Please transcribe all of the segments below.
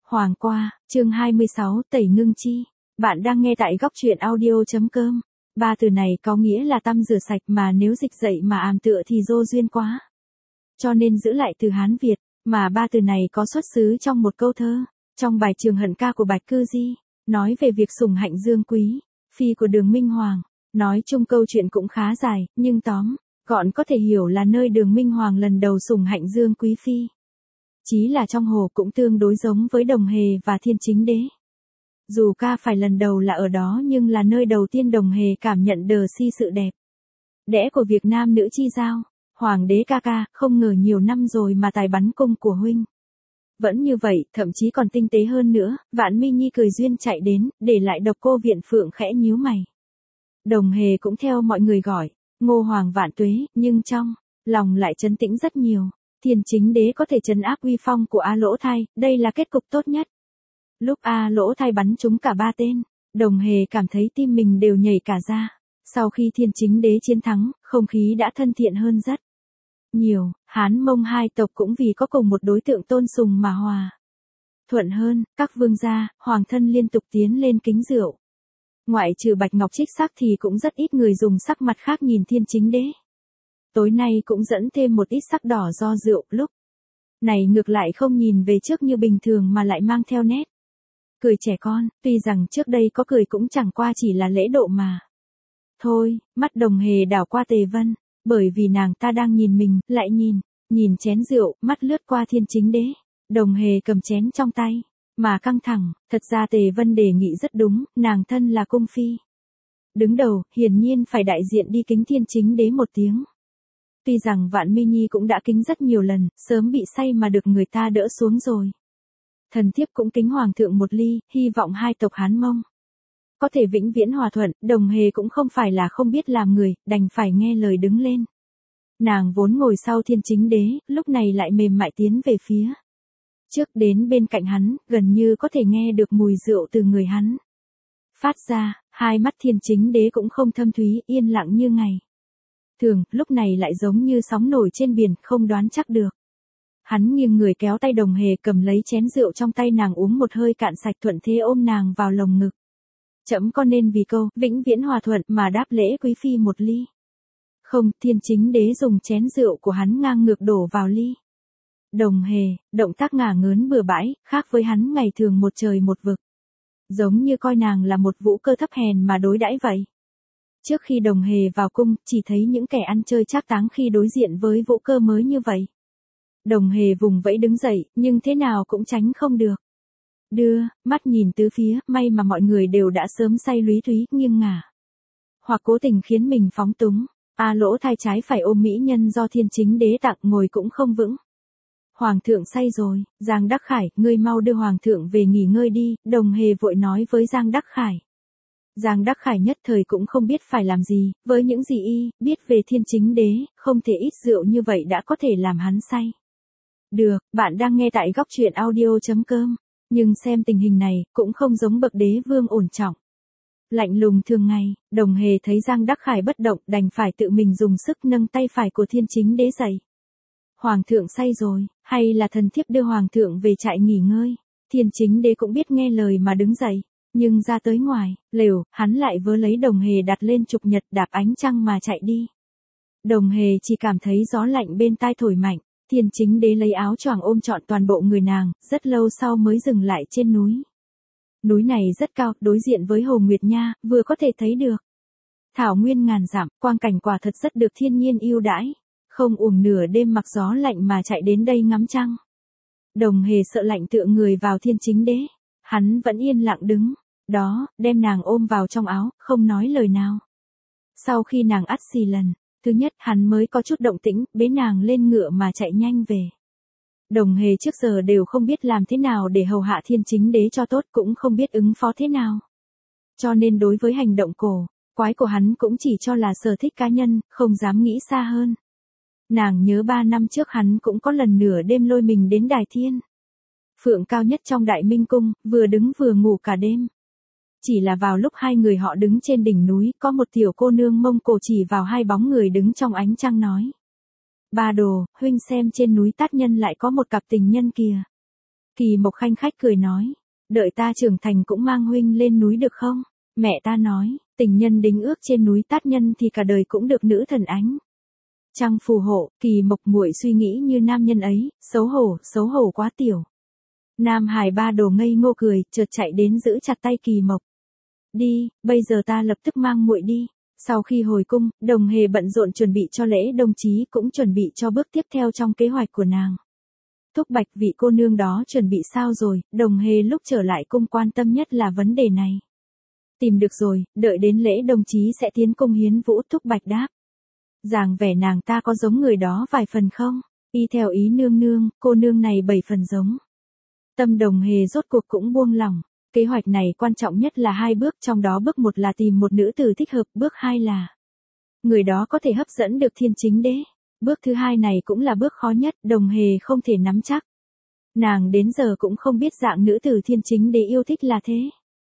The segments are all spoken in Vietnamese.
Hoàng qua, chương 26, tẩy ngưng chi. Bạn đang nghe tại góc truyện audio.com. Ba từ này có nghĩa là tăm rửa sạch, mà nếu dịch dậy mà àm tựa thì vô duyên quá. Cho nên giữ lại từ Hán Việt, mà ba từ này có xuất xứ trong một câu thơ. Trong bài Trường Hận Ca của Bạch Cư Di, nói về việc sủng hạnh Dương Quý, phi của Đường Minh Hoàng. Nói chung câu chuyện cũng khá dài, nhưng tóm gọn có thể hiểu là nơi Đường Minh Hoàng lần đầu sủng hạnh Dương Quý phi. Chí là trong hồ cũng tương đối giống với Đồng Hề và Thiên Chính Đế. Dù ca phải lần đầu là ở đó nhưng là nơi đầu tiên Đồng Hề cảm nhận đờ si sự đẹp đẽ của việc nam nữ chi giao. Hoàng đế ca ca, không ngờ nhiều năm rồi mà tài bắn cung của huynh vẫn như vậy, thậm chí còn tinh tế hơn nữa. Vạn Mi Nhi cười duyên chạy đến, để lại Độc Cô Viện Phượng khẽ nhíu mày. Đồng Hề cũng theo mọi người gọi Ngô Hoàng vạn tuế, nhưng trong lòng lại trấn tĩnh rất nhiều. Thiên Chính Đế có thể trấn áp uy phong của A Lỗ Thai, đây là kết cục tốt nhất. Lúc A Lỗ Thai bắn trúng cả ba tên, Đồng Hề cảm thấy tim mình đều nhảy cả ra. Sau khi Thiên Chính Đế chiến thắng, không khí đã thân thiện hơn rất nhiều. Hán Mông hai tộc cũng vì có cùng một đối tượng tôn sùng mà hòa thuận hơn. Các vương gia, hoàng thân liên tục tiến lên kính rượu. Ngoại trừ Bạch Ngọc Trích sắc thì cũng rất ít người dùng sắc mặt khác nhìn Thiên Chính Đế. Tối nay cũng dẫn thêm một ít sắc đỏ do rượu, lúc này ngược lại không nhìn về trước như bình thường mà lại mang theo nét cười trẻ con. Tuy rằng trước đây có cười cũng chẳng qua chỉ là lễ độ mà thôi. Mắt Đồng Hề đảo qua Tề Vân, bởi vì nàng ta đang nhìn mình, lại nhìn chén rượu. Mắt lướt qua Thiên Chính Đế, Đồng Hề cầm chén trong tay mà căng thẳng. Thật ra Tề Vân đề nghị rất đúng, nàng thân là cung phi đứng đầu, hiển nhiên phải đại diện đi kính Thiên Chính Đế một tiếng. Tuy rằng Vạn Mi Nhi cũng đã kính rất nhiều lần, sớm bị say mà được người ta đỡ xuống rồi. Thần thiếp cũng kính hoàng thượng một ly, hy vọng hai tộc Hán Mông có thể vĩnh viễn hòa thuận. Đồng Hề cũng không phải là không biết làm người, đành phải nghe lời đứng lên. Nàng vốn ngồi sau Thiên Chính Đế, lúc này lại mềm mại tiến về phía trước, đến bên cạnh hắn, gần như có thể nghe được mùi rượu từ người hắn phát ra. Hai mắt Thiên Chính Đế cũng không thâm thúy, yên lặng như ngày thường, lúc này lại giống như sóng nổi trên biển, không đoán chắc được. Hắn nghiêng người kéo tay Đồng Hề, cầm lấy chén rượu trong tay nàng uống một hơi cạn sạch, thuận thế ôm nàng vào lồng ngực. Trẫm có nên vì câu vĩnh viễn hòa thuận mà đáp lễ quý phi một ly không? Thiên Chính Đế dùng chén rượu của hắn ngang ngược đổ vào ly. Đồng Hề, động tác ngả ngớn bừa bãi, khác với hắn ngày thường một trời một vực. Giống như coi nàng là một vũ cơ thấp hèn mà đối đãi vậy. Trước khi Đồng Hề vào cung, chỉ thấy những kẻ ăn chơi trác táng khi đối diện với vũ cơ mới như vậy. Đồng Hề vùng vẫy đứng dậy, nhưng thế nào cũng tránh không được. Đưa mắt nhìn tứ phía, may mà mọi người đều đã sớm say lúy thúy, nghiêng ngả hoặc cố tình khiến mình phóng túng. A Lỗ Thai trái phải ôm mỹ nhân do Thiên Chính Đế tặng, ngồi cũng không vững. Hoàng thượng say rồi, Giang Đắc Khải, ngươi mau đưa hoàng thượng về nghỉ ngơi đi. Đồng Hề vội nói với Giang Đắc Khải. Giang Đắc Khải nhất thời cũng không biết phải làm gì, với những gì y biết về Thiên Chính Đế, không thể ít rượu như vậy đã có thể làm hắn say. Được, bạn đang nghe tại góc truyện audio.com, nhưng xem tình hình này, cũng không giống bậc đế vương ổn trọng lạnh lùng thường ngày. Đồng Hề thấy Giang Đắc Khải bất động, đành phải tự mình dùng sức nâng tay phải của Thiên Chính Đế dậy. Hoàng thượng say rồi, hay là thần thiếp đưa hoàng thượng về trại nghỉ ngơi? Thiên Chính Đế cũng biết nghe lời mà đứng dậy. Nhưng ra tới ngoài lều, hắn lại vớ lấy Đồng Hề đặt lên trục nhật, đạp ánh trăng mà chạy đi. Đồng Hề chỉ cảm thấy gió lạnh bên tai thổi mạnh. Thiên Chính Đế lấy áo choàng ôm trọn toàn bộ người nàng, rất lâu sau mới dừng lại trên núi. Núi này rất cao, đối diện với Hồ Nguyệt Nha, vừa có thể thấy được thảo nguyên ngàn dặm, quang cảnh quả thật rất được thiên nhiên ưu đãi. Không uổng nửa đêm mặc gió lạnh mà chạy đến đây ngắm trăng. Đồng Hề sợ lạnh tựa người vào Thiên Chính Đế. Hắn vẫn yên lặng đứng đó, đem nàng ôm vào trong áo, không nói lời nào. Sau khi nàng ắt xì lần thứ nhất, hắn mới có chút động tĩnh, bế nàng lên ngựa mà chạy nhanh về. Đồng Hề trước giờ đều không biết làm thế nào để hầu hạ Thiên Chính Đế cho tốt, cũng không biết ứng phó thế nào. Cho nên đối với hành động cổ quái của hắn cũng chỉ cho là sở thích cá nhân, không dám nghĩ xa hơn. Nàng nhớ 3 năm trước hắn cũng có lần nửa đêm lôi mình đến đài Thiên Phượng cao nhất trong Đại Minh Cung, vừa đứng vừa ngủ cả đêm. Chỉ là vào lúc hai người họ đứng trên đỉnh núi, có một tiểu cô nương Mông Cổ chỉ vào hai bóng người đứng trong ánh trăng nói. Ba đồ, huynh xem trên núi Tát Nhân lại có một cặp tình nhân kìa. Kỳ Mộc khanh khách cười nói, đợi ta trưởng thành cũng mang huynh lên núi được không? Mẹ ta nói, tình nhân đính ước trên núi tát nhân thì cả đời cũng được nữ thần ánh trăng phù hộ. Kỳ Mộc muội suy nghĩ như nam nhân ấy, xấu hổ quá tiểu. Nam Hải Ba đồ ngây ngô cười, chợt chạy đến giữ chặt tay Kỳ Mộc. Đi, bây giờ ta lập tức mang muội đi. Sau khi hồi cung, Đồng Hề bận rộn chuẩn bị cho lễ đồng chí, cũng chuẩn bị cho bước tiếp theo trong kế hoạch của nàng. Thúc Bạch, vị cô nương đó chuẩn bị sao rồi? Đồng Hề lúc trở lại cung quan tâm nhất là vấn đề này. Tìm được rồi, đợi đến lễ đồng chí sẽ tiến cung hiến vũ. Thúc Bạch đáp. Dáng vẻ nàng ta có giống người đó vài phần không? Y theo ý nương nương, cô nương này 7 phần giống. Tâm Đồng Hề rốt cuộc cũng buông lỏng. Kế hoạch này quan trọng nhất là 2 bước, trong đó bước 1 là tìm một nữ tử thích hợp, bước 2 là người đó có thể hấp dẫn được Thiên Chính Đế. Bước thứ 2 này cũng là bước khó nhất, Đồng Hề không thể nắm chắc. Nàng đến giờ cũng không biết dạng nữ tử Thiên Chính Đế yêu thích là thế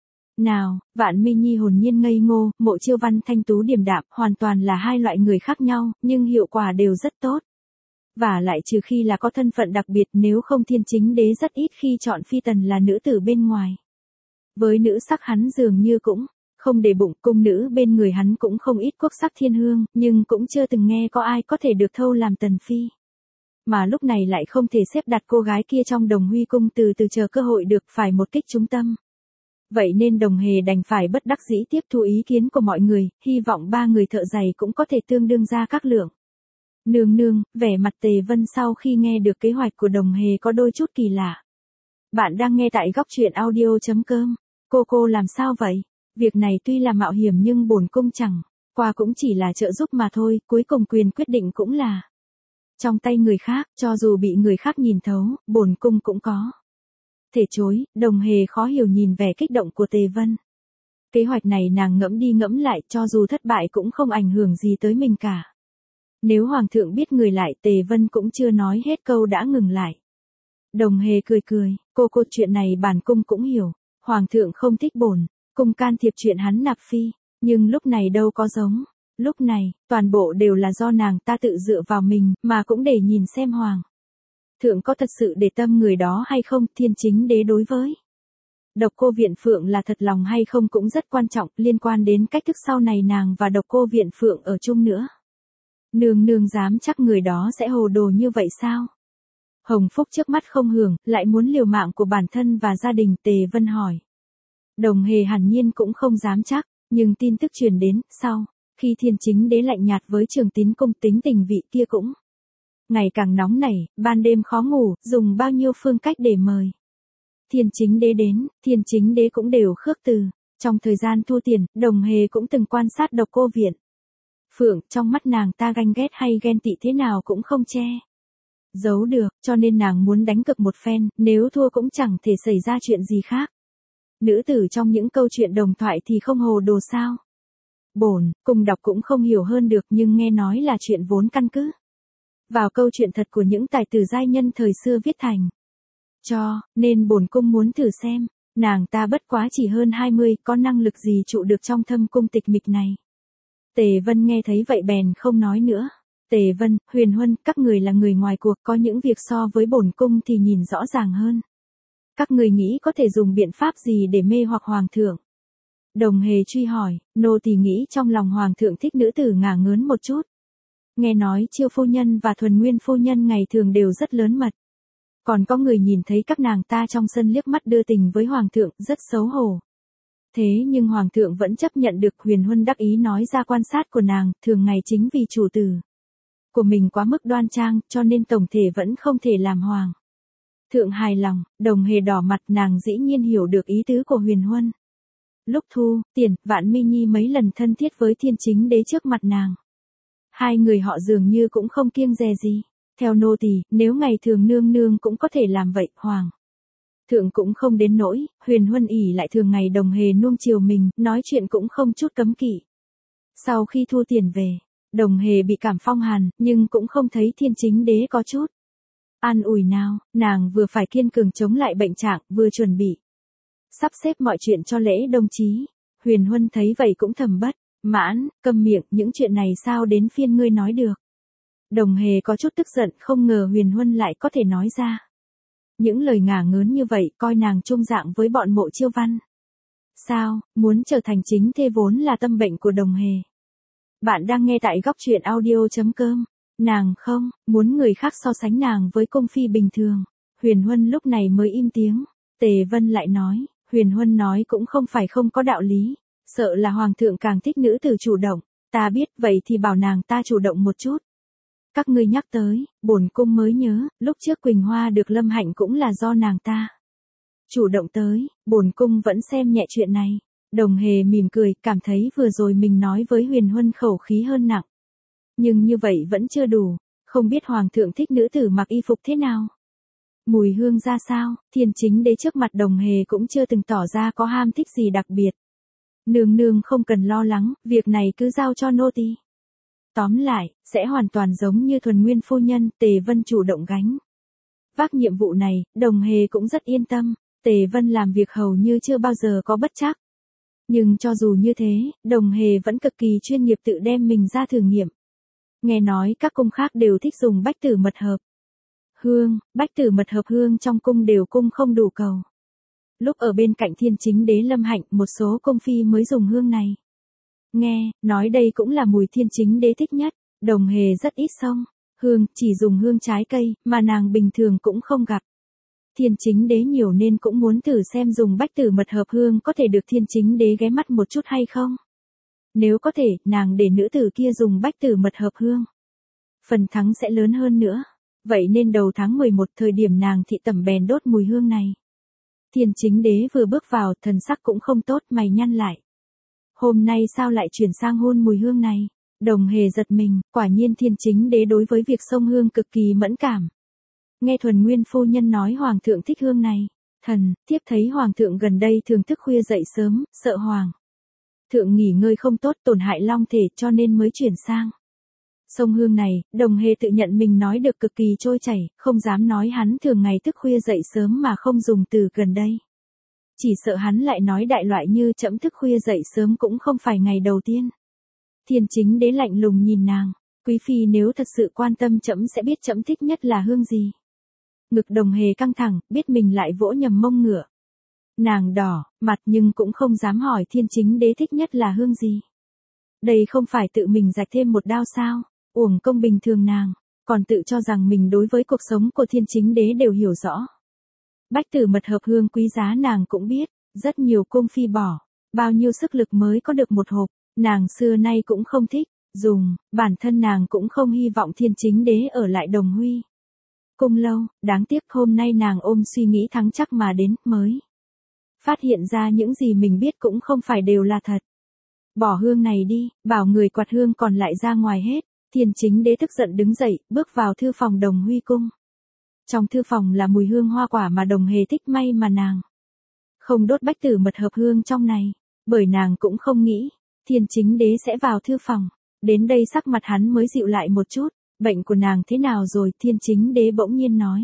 nào. Vạn Mi Nhi hồn nhiên ngây ngô, Mộ Chiêu Văn thanh tú điềm đạm, hoàn toàn là 2 loại người khác nhau, nhưng hiệu quả đều rất tốt. Và lại trừ khi là có thân phận đặc biệt, nếu không Thiên Chính Đế rất ít khi chọn phi tần là nữ tử bên ngoài. Với nữ sắc hắn dường như cũng không để bụng, cung nữ bên người hắn cũng không ít quốc sắc thiên hương, nhưng cũng chưa từng nghe có ai có thể được thâu làm tần phi. Mà lúc này lại không thể xếp đặt cô gái kia trong Đồng Huy cung, từ từ chờ cơ hội được phải một kích trúng tâm. Vậy nên Đồng Hề đành phải bất đắc dĩ tiếp thu ý kiến của mọi người, hy vọng 3 người thợ giày cũng có thể tương đương ra các lượng. Nương nương, vẻ mặt Tề Vân sau khi nghe được kế hoạch của Đồng Hề có đôi chút kỳ lạ. Bạn đang nghe tại góc truyện audio.com. Cô làm sao vậy? Việc này tuy là mạo hiểm nhưng bổn cung chẳng qua cũng chỉ là trợ giúp mà thôi, cuối cùng quyền quyết định cũng là trong tay người khác, cho dù bị người khác nhìn thấu, bổn cung cũng có thể chối. Đồng Hề khó hiểu nhìn vẻ kích động của Tề Vân. Kế hoạch này nàng ngẫm đi ngẫm lại, cho dù thất bại cũng không ảnh hưởng gì tới mình cả. Nếu hoàng thượng biết người lại, Tề Vân cũng chưa nói hết câu đã ngừng lại. Đồng Hề cười, cô chuyện này bản cung cũng hiểu, hoàng thượng không thích bổn cung can thiệp chuyện hắn nạp phi, nhưng lúc này đâu có giống. Lúc này, toàn bộ đều là do nàng ta tự dựa vào mình, mà cũng để nhìn xem hoàng thượng có thật sự để tâm người đó hay không. Thiên Chính Đế đối với Độc Cô Viện Phượng là thật lòng hay không cũng rất quan trọng, liên quan đến cách thức sau này nàng và Độc Cô Viện Phượng ở chung nữa. Nương dám chắc người đó sẽ hồ đồ như vậy sao? Hồng phúc trước mắt không hưởng, lại muốn liều mạng của bản thân và gia đình. Tề Vân hỏi. Đồng Hề hẳn nhiên cũng không dám chắc, nhưng tin tức truyền đến, sau khi Thiên Chính Đế lạnh nhạt với Trường Tín cung, tính tình vị kia cũng ngày càng nóng nảy, ban đêm khó ngủ, dùng bao nhiêu phương cách để mời Thiên Chính Đế đến, Thiên Chính Đế cũng đều khước từ. Trong thời gian thu tiền, Đồng Hề cũng từng quan sát Độc Cô Viện Phượng, trong mắt nàng ta ganh ghét hay ghen tị thế nào cũng không che giấu được, cho nên nàng muốn đánh cược một phen, nếu thua cũng chẳng thể xảy ra chuyện gì khác. Nữ tử trong những câu chuyện đồng thoại thì không hồ đồ sao? Bổn cung đọc cũng không hiểu hơn được, nhưng nghe nói là chuyện vốn căn cứ vào câu chuyện thật của những tài tử giai nhân thời xưa viết thành. Cho nên bổn cung muốn thử xem, nàng ta bất quá chỉ hơn 20, có năng lực gì trụ được trong thâm cung tịch mịch này. Tề Vân nghe thấy vậy bèn không nói nữa. Tề Vân, Huyền Huân, các người là người ngoài cuộc, có những việc so với bổn cung thì nhìn rõ ràng hơn. Các người nghĩ có thể dùng biện pháp gì để mê hoặc hoàng thượng? Đồng Hề truy hỏi. Nô tỳ nghĩ trong lòng hoàng thượng thích nữ tử ngả ngớn một chút. Nghe nói Chiêu phu nhân và Thuần Nguyên phu nhân ngày thường đều rất lớn mật. Còn có người nhìn thấy các nàng ta trong sân liếc mắt đưa tình với hoàng thượng, rất xấu hổ. Thế nhưng hoàng thượng vẫn chấp nhận được. Huyền Huân đắc ý nói ra quan sát của nàng, thường ngày chính vì chủ tử của mình quá mức đoan trang, cho nên tổng thể vẫn không thể làm hoàng thượng hài lòng. Đồng Hề đỏ mặt, nàng dĩ nhiên hiểu được ý tứ của Huyền Huân. Lúc thu tiền, Vạn Mi Nhi mấy lần thân thiết với Thiên Chính Đế trước mặt nàng. 2 người họ dường như cũng không kiêng dè gì. Theo nô tỳ, nếu ngày thường nương cũng có thể làm vậy, hoàng thượng cũng không đến nỗi. Huyền Huân ỉ lại thường ngày Đồng Hề nuông chiều mình, nói chuyện cũng không chút cấm kỵ. Sau khi thu tiền về, Đồng Hề bị cảm phong hàn, nhưng cũng không thấy Thiên Chính Đế có chút an ủi nào. Nàng vừa phải kiên cường chống lại bệnh trạng, vừa chuẩn bị sắp xếp mọi chuyện cho lễ đồng chí. Huyền Huân thấy vậy cũng thầm bất mãn, câm miệng, những chuyện này sao đến phiên ngươi nói được. Đồng Hề có chút tức giận, không ngờ Huyền Huân lại có thể nói ra Những lời ngả ngớn như vậy coi nàng chung dạng với bọn Mộ Chiêu Văn. Sao, muốn trở thành chính thê vốn là tâm bệnh của Đồng Hề. Bạn đang nghe tại góc truyện audio.com. Nàng không, muốn người khác so sánh nàng với cung phi bình thường. Huyền Huân lúc này mới im tiếng. Tề Vân lại nói, Huyền Huân nói cũng không phải không có đạo lý. Sợ là hoàng thượng càng thích nữ tử chủ động. Ta biết, vậy thì bảo nàng ta chủ động một chút. Các ngươi nhắc tới, bổn cung mới nhớ, lúc trước Quỳnh Hoa được Lâm Hạnh cũng là do nàng ta chủ động tới, bổn cung vẫn xem nhẹ chuyện này. Đồng Hề mỉm cười, cảm thấy vừa rồi mình nói với Huyền Huân khẩu khí hơn nặng. Nhưng như vậy vẫn chưa đủ, không biết hoàng thượng thích nữ tử mặc y phục thế nào. Mùi hương ra sao, Thiên Chính Đế trước mặt Đồng Hề cũng chưa từng tỏ ra có ham thích gì đặc biệt. Nương nương không cần lo lắng, việc này cứ giao cho nô tỳ. Tóm lại, sẽ hoàn toàn giống như Thuần Nguyên phu nhân, Tề Vân chủ động gánh vác nhiệm vụ này, Đồng Hề cũng rất yên tâm. Tề Vân làm việc hầu như chưa bao giờ có bất trắc. Nhưng cho dù như thế, Đồng Hề vẫn cực kỳ chuyên nghiệp tự đem mình ra thử nghiệm. Nghe nói các cung khác đều thích dùng bách tử mật hợp hương, bách tử mật hợp hương trong cung đều cung không đủ cầu. Lúc ở bên cạnh Thiên Chính Đế Lâm Hạnh, một số cung phi mới dùng hương này. Nghe, nói đây cũng là mùi Thiên Chính Đế thích nhất. Đồng Hề rất ít xông hương, chỉ dùng hương trái cây, mà nàng bình thường cũng không gặp. Thiên Chính Đế nhiều nên cũng muốn thử xem dùng bách tử mật hợp hương có thể được Thiên Chính Đế ghé mắt một chút hay không. Nếu có thể, nàng để nữ tử kia dùng bách tử mật hợp hương. Phần thắng sẽ lớn hơn nữa. Vậy nên đầu tháng 11 thời điểm nàng thị tẩm bèn đốt mùi hương này. Thiên Chính Đế vừa bước vào, thần sắc cũng không tốt, mày nhăn lại. Hôm nay sao lại chuyển sang hôn mùi hương này? Đồng Hề giật mình, quả nhiên Thiên Chính Đế đối với việc xông hương cực kỳ mẫn cảm. Nghe Thuần Nguyên phu nhân nói hoàng thượng thích hương này. Thần, thiếp thấy hoàng thượng gần đây thường thức khuya dậy sớm, sợ hoàng thượng nghỉ ngơi không tốt, tổn hại long thể, cho nên mới chuyển sang xông hương này. Đồng Hề tự nhận mình nói được cực kỳ trôi chảy, không dám nói hắn thường ngày thức khuya dậy sớm mà không dùng từ gần đây. Chỉ sợ hắn lại nói đại loại như trẫm thức khuya dậy sớm cũng không phải ngày đầu tiên. Thiên Chính Đế lạnh lùng nhìn nàng, quý phi nếu thật sự quan tâm trẫm sẽ biết trẫm thích nhất là hương gì. Ngực Đồng Hề căng thẳng, biết mình lại vỗ nhầm mông ngựa. Nàng đỏ mặt nhưng cũng không dám hỏi Thiên Chính Đế thích nhất là hương gì. Đây không phải tự mình rạch thêm một đao sao? Uổng công bình thường nàng, còn tự cho rằng mình đối với cuộc sống của Thiên Chính Đế đều hiểu rõ. Bách tử mật hợp hương quý giá nàng cũng biết, rất nhiều cung phi bỏ bao nhiêu sức lực mới có được một hộp, nàng xưa nay cũng không thích dùng, bản thân nàng cũng không hy vọng Thiên Chính Đế ở lại Đồng Huy cung lâu. Đáng tiếc hôm nay nàng ôm suy nghĩ thắng chắc mà đến, mới phát hiện ra những gì mình biết cũng không phải đều là thật. Bỏ hương này đi, bảo người quạt hương còn lại ra ngoài hết. Thiên Chính Đế tức giận đứng dậy, bước vào thư phòng Đồng Huy cung. Trong thư phòng là mùi hương hoa quả mà Đồng Hề thích, may mà nàng không đốt bách tử mật hợp hương trong này, bởi nàng cũng không nghĩ Thiên Chính Đế sẽ vào thư phòng. Đến đây sắc mặt hắn mới dịu lại một chút. Bệnh của nàng thế nào rồi? Thiên Chính Đế bỗng nhiên nói.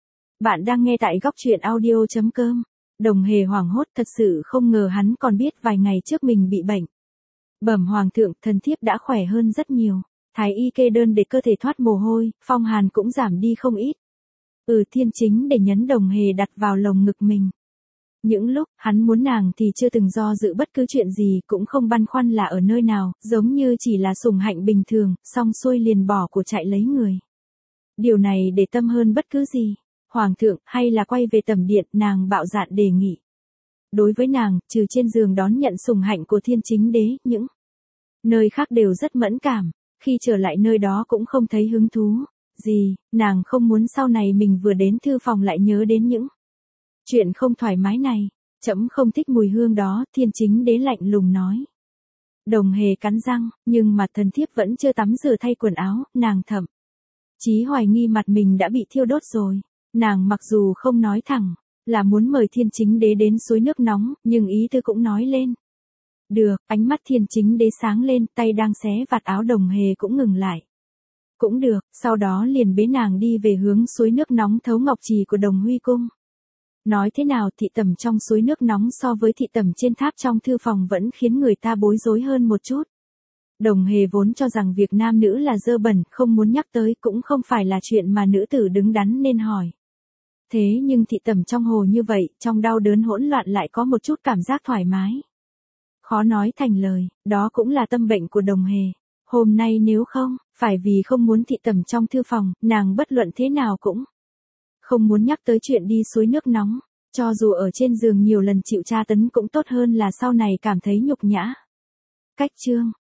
Bạn đang nghe tại góc truyện audio.com. Đồng Hề hoảng hốt, thật sự không ngờ hắn còn biết vài ngày trước mình bị bệnh. Bẩm hoàng thượng, thần thiếp đã khỏe hơn rất nhiều. Thái y kê đơn để cơ thể thoát mồ hôi, phong hàn cũng giảm đi không ít. Thiên Chính Đế nhấn Đồng Hề đặt vào lồng ngực mình. Những lúc hắn muốn nàng thì chưa từng do dự bất cứ chuyện gì, cũng không băn khoăn là ở nơi nào, giống như chỉ là sủng hạnh bình thường, xong xuôi liền bỏ của chạy lấy người. Điều này để tâm hơn bất cứ gì. Hoàng thượng, hay là quay về tẩm điện? Nàng bạo dạn đề nghị. Đối với nàng, trừ trên giường đón nhận sủng hạnh của Thiên Chính Đế, những nơi khác đều rất mẫn cảm. Khi trở lại nơi đó cũng không thấy hứng thú gì, nàng không muốn sau này mình vừa đến thư phòng lại nhớ đến những chuyện không thoải mái này. Trẫm không thích mùi hương đó, Thiên Chính Đế lạnh lùng nói. Đồng Hề cắn răng, nhưng mà thần thiếp vẫn chưa tắm rửa thay quần áo, nàng thậm chí hoài nghi mặt mình đã bị thiêu đốt rồi. Nàng mặc dù không nói thẳng là muốn mời Thiên Chính Đế đến suối nước nóng, nhưng ý tư cũng nói lên. Được, ánh mắt Thiên Chính Đế sáng lên, tay đang xé vạt áo Đồng Hề cũng ngừng lại. Cũng được, sau đó liền bế nàng đi về hướng suối nước nóng Thấu Ngọc Trì của Đồng Huy cung. Nói thế nào, thị tẩm trong suối nước nóng so với thị tẩm trên tháp trong thư phòng vẫn khiến người ta bối rối hơn một chút. Đồng Hề vốn cho rằng việc nam nữ là dơ bẩn, không muốn nhắc tới, cũng không phải là chuyện mà nữ tử đứng đắn nên hỏi. Thế nhưng thị tẩm trong hồ như vậy, trong đau đớn hỗn loạn lại có một chút cảm giác thoải mái. Khó nói thành lời, đó cũng là tâm bệnh của Đồng Hề. Hôm nay nếu không, phải vì không muốn thị tẩm trong thư phòng, nàng bất luận thế nào cũng không muốn nhắc tới chuyện đi suối nước nóng. Cho dù ở trên giường nhiều lần chịu tra tấn cũng tốt hơn là sau này cảm thấy nhục nhã. Cách chương